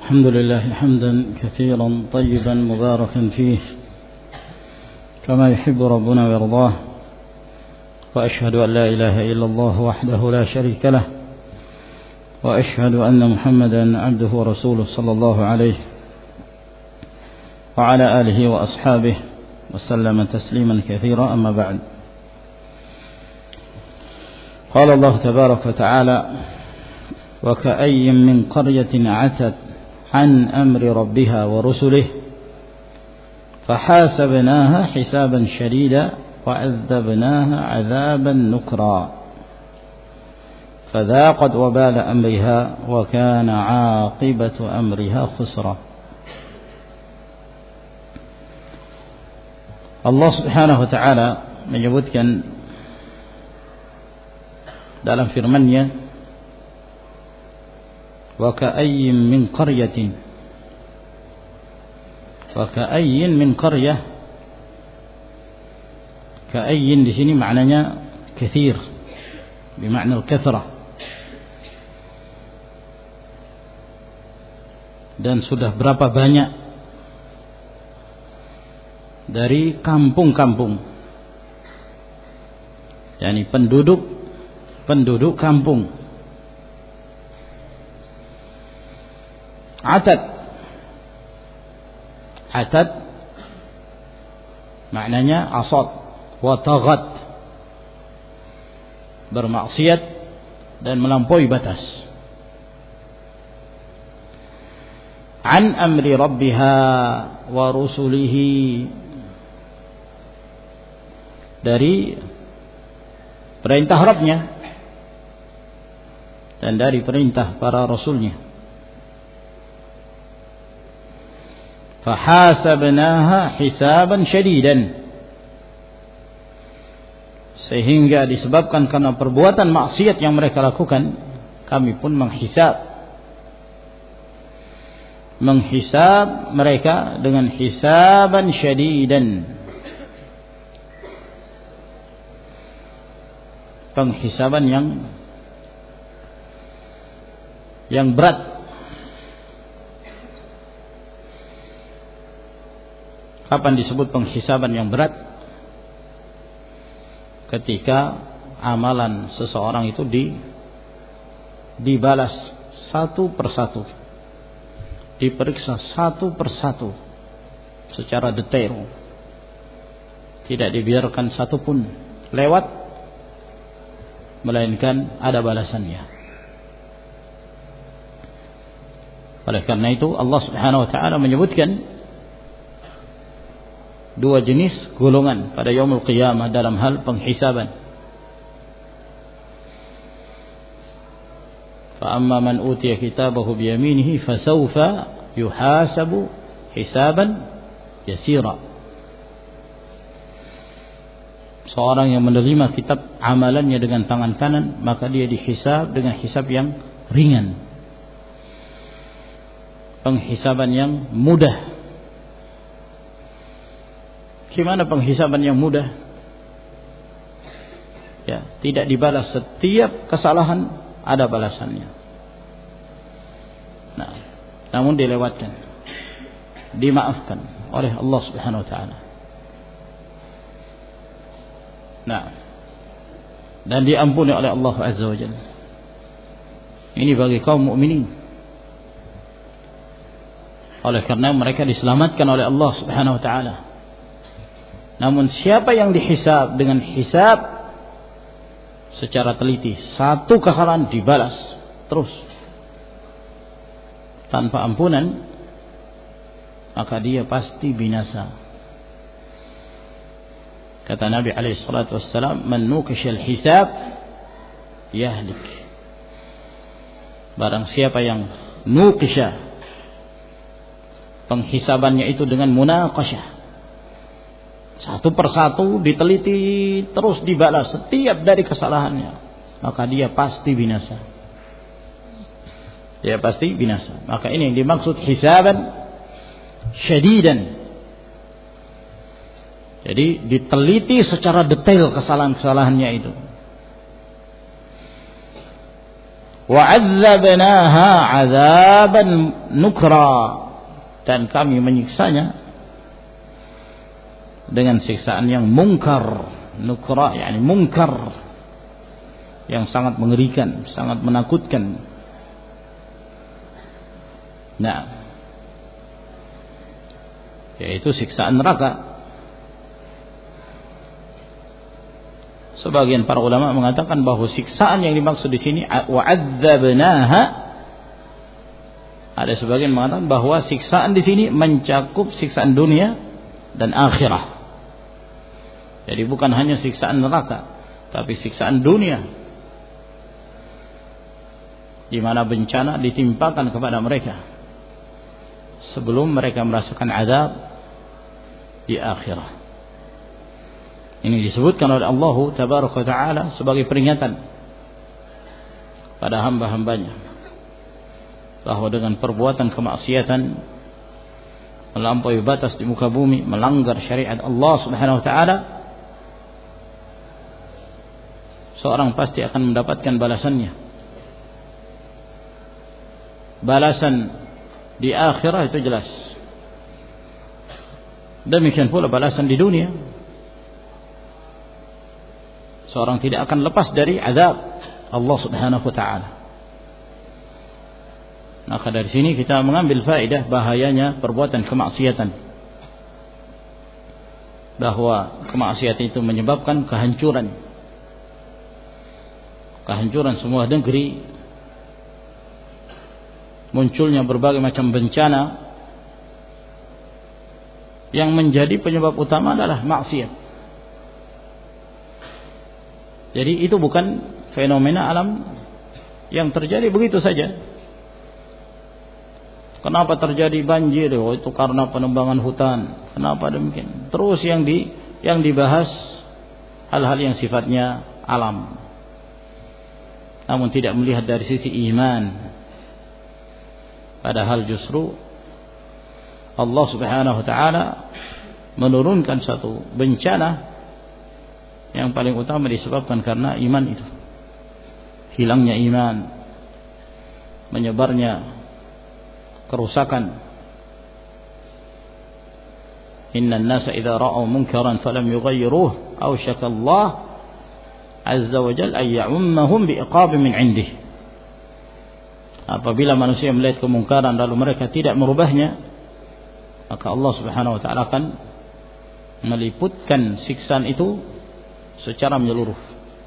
الحمد لله حمدا كثيرا طيبا مباركا فيه كما يحب ربنا ويرضاه، وأشهد أن لا إله إلا الله وحده لا شريك له، وأشهد أن محمدا عبده ورسوله صلى الله عليه وعلى آله وأصحابه وسلم تسليما كثيرا. أما بعد، قال الله تبارك وتعالى: وكأي من قرية عتت عن أمر ربها ورسله فحاسبناها حسابا شديدا وعذبناها عذابا نكرا فذاقت وبال أمرها وكان عاقبة أمرها خسرا. Allah Subhanahu wa taala menyebutkan dalam firman-Nya, wa ka'ayyin min qaryatin. Wa ka'ayyin min qaryah. Ka'ayyin di sini maknanya katsir, bermakna al-kathrah. Dan sudah berapa banyak dari kampung-kampung, yakni penduduk kampung. Atad maknanya asad wa taghat, bermaksiat dan melampaui batas. An amri rabbiha wa rusulihi, dari perintah Rabbnya dan dari perintah para rasulnya. Fahasabnaha hisaban syadidan, sehingga disebabkan karena perbuatan maksiat yang mereka lakukan, kami pun menghisab mereka dengan hisaban syadidan, penghisaban yang berat. Kapan disebut penghisaban yang berat? Ketika amalan seseorang itu dibalas satu persatu, diperiksa satu persatu secara detail, tidak dibiarkan satu pun lewat, melainkan ada balasannya. Oleh karena itu Allah Subhanahu wa taala menyebutkan dua jenis golongan pada yaumul qiyamah dalam hal penghisaban. Fa amma man utiya kitabahu bi yaminihi fasawfa yuhasabu hisaban yasira. Seorang yang menerima kitab amalannya dengan tangan kanan, maka dia dihisab dengan hisab yang ringan, penghisaban yang mudah. Gimana penghisaban yang mudah? Ya, tidak dibalas setiap kesalahan, ada balasannya. Nah, namun dilewatkan, dimaafkan oleh Allah Subhanahu wa taala. Nah, dan diampuni oleh Allah Azza wa Jalla. Ini bagi kaum mukminin. Oleh karena mereka diselamatkan oleh Allah Subhanahu wa taala. Namun siapa yang dihisab dengan hisab secara teliti, satu kesalahan dibalas terus tanpa ampunan, maka dia pasti binasa. Kata Nabi alaihi salatu wassalam, man nukishal hisab yahlik. Barang siapa yang nukisha, penghisabannya itu dengan munaqashah, satu persatu diteliti terus dibalas setiap dari kesalahannya, maka dia pasti binasa. Dia pasti binasa. Maka ini yang dimaksud hisaban syadidan. Jadi diteliti secara detail kesalahan-kesalahannya itu. wa 'adzabnaha 'adzaban nukra, dan kami menyiksanya dengan siksaan yang mungkar. Nukra yakni mungkar, yang sangat mengerikan, sangat menakutkan. Nah, yaitu siksaan neraka. Sebagian para ulama mengatakan bahwa siksaan yang dimaksud di sini wa'adzabnaha, ada sebagian mengatakan bahwa siksaan di sini mencakup siksaan dunia dan akhirah. Jadi bukan hanya siksaan neraka, tapi siksaan dunia, di mana bencana ditimpakan kepada mereka sebelum mereka merasakan azab di akhirah. Ini disebutkan oleh Allah Tabaraka wa Ta'ala sebagai peringatan pada hamba-hambanya bahwa dengan perbuatan kemaksiatan, melampaui batas di muka bumi, melanggar syariat Allah Subhanahu wa Ta'ala, seorang pasti akan mendapatkan balasannya. Balasan di akhirah itu jelas. Demikian pula balasan di dunia. Seorang tidak akan lepas dari azab Allah Subhanahu wa Ta'ala. Maka dari sini kita mengambil faedah bahayanya perbuatan kemaksiatan, bahwa kemaksiatan itu menyebabkan kehancuran semua negeri, munculnya berbagai macam bencana, yang menjadi penyebab utama adalah maksiat. Jadi itu bukan fenomena alam yang terjadi begitu saja. Kenapa terjadi banjir? Oh, itu karena penebangan hutan. Kenapa demikian? Terus yang dibahas hal-hal yang sifatnya alam, namun tidak melihat dari sisi iman. Padahal justru Allah Subhanahu wa Ta'ala menurunkan satu bencana yang paling utama disebabkan karena iman itu. Hilangnya iman, menyebarnya kerusakan. Innan nasa idza ra'aw munkaran falam yughayyiruhu awshaka Allah azza wa jalla ay ya'ummahum bi'iqab min 'indih. Apabila manusia melihat kemungkaran lalu mereka tidak merubahnya, maka Allah Subhanahu wa Ta'ala akan meliputkan siksaan itu secara menyeluruh.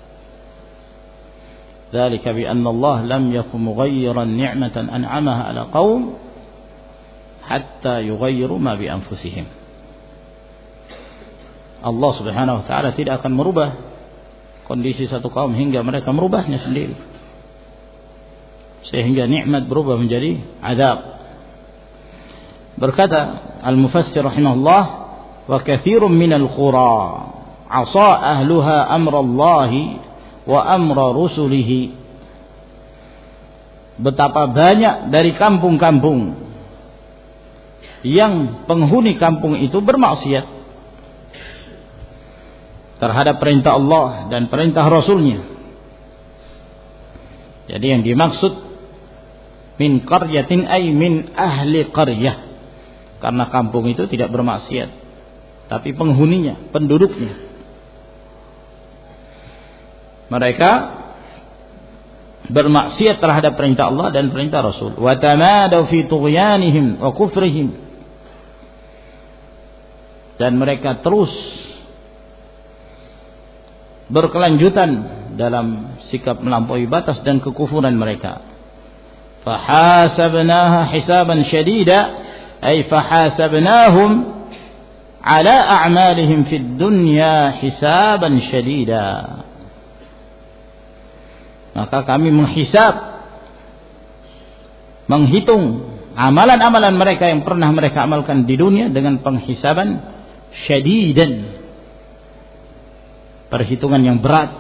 Dzalika bi anna Allah lam yakun mughayyiran ni'matan an'amaha 'ala qaum hatta yughayyiru ma bi anfusihim. Allah Subhanahu wa Ta'ala tidak akan merubah kondisi satu kaum hingga mereka merubahnya sendiri, sehingga nikmat berubah menjadi azab. Berkata al-mufassir rahimahullah, wa katsirun minal qura asa ahluha amrallahi wa amra rusulihi. Betapa banyak dari kampung-kampung yang penghuni kampung itu bermaksiat terhadap perintah Allah dan perintah Rasulnya. Jadi yang dimaksud min qaryatin ay min ahli qaryah, karena kampung itu tidak bermaksiat, tapi penghuninya, penduduknya, mereka bermaksiat terhadap perintah Allah dan perintah Rasul. Wa tamadaw fi tughyanihim wa kufrihim, dan mereka terus berkelanjutan dalam sikap melampaui batas dan kekufuran mereka. Fahasabnaha hisaban syadida, ay fahasabnahum ala a'malihim fid dunya hisaban syadida. Maka kami menghitung amalan-amalan mereka yang pernah mereka amalkan di dunia dengan penghisaban syadidan, perhitungan yang berat,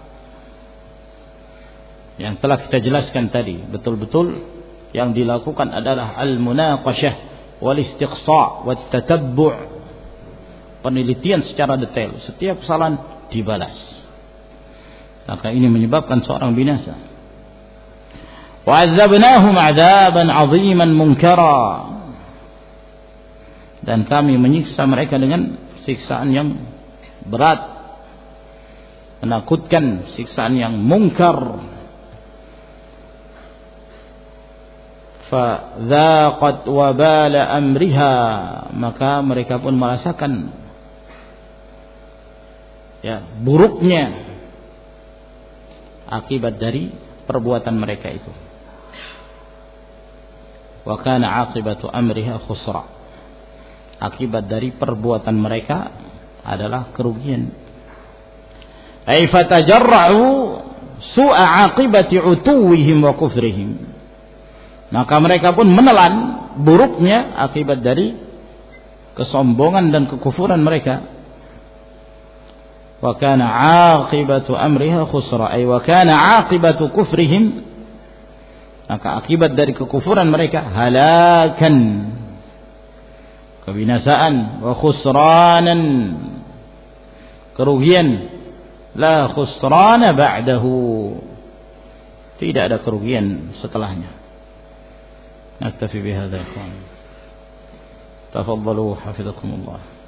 yang telah kita jelaskan tadi. Betul-betul yang dilakukan adalah al-munaqashah wal istiqsa' wat tatabbu', penelitian secara detail, setiap kesalahan dibalas. Maka ini menyebabkan seorang binasa. wa 'adzabnahum 'adzaban 'aziman munkara, dan kami menyiksa mereka dengan siksaan yang berat, menakutkan, siksaan yang mungkar. Fa dzaqat wabala amriha, maka mereka pun merasakan buruknya akibat dari perbuatan mereka itu. Wa kana 'aqibatu amriha khusra, akibat dari perbuatan mereka adalah kerugian. Ay fatajarra'u su'a 'aqibati 'utuwihim wa kufrihim, maka mereka pun menelan buruknya akibat dari kesombongan dan kekufuran mereka. Wa kana 'aqibatu amriha khusra, ay wa kana 'aqibatu kufrihim, maka akibat dari kekufuran mereka halakan, kebinasaan, wa khusranan, kerugian, la khusrana ba'dahu, tidak ada kerugian setelahnya. Naktafi bihadza ya ikhwan. Tafaddalu hafizakumullah.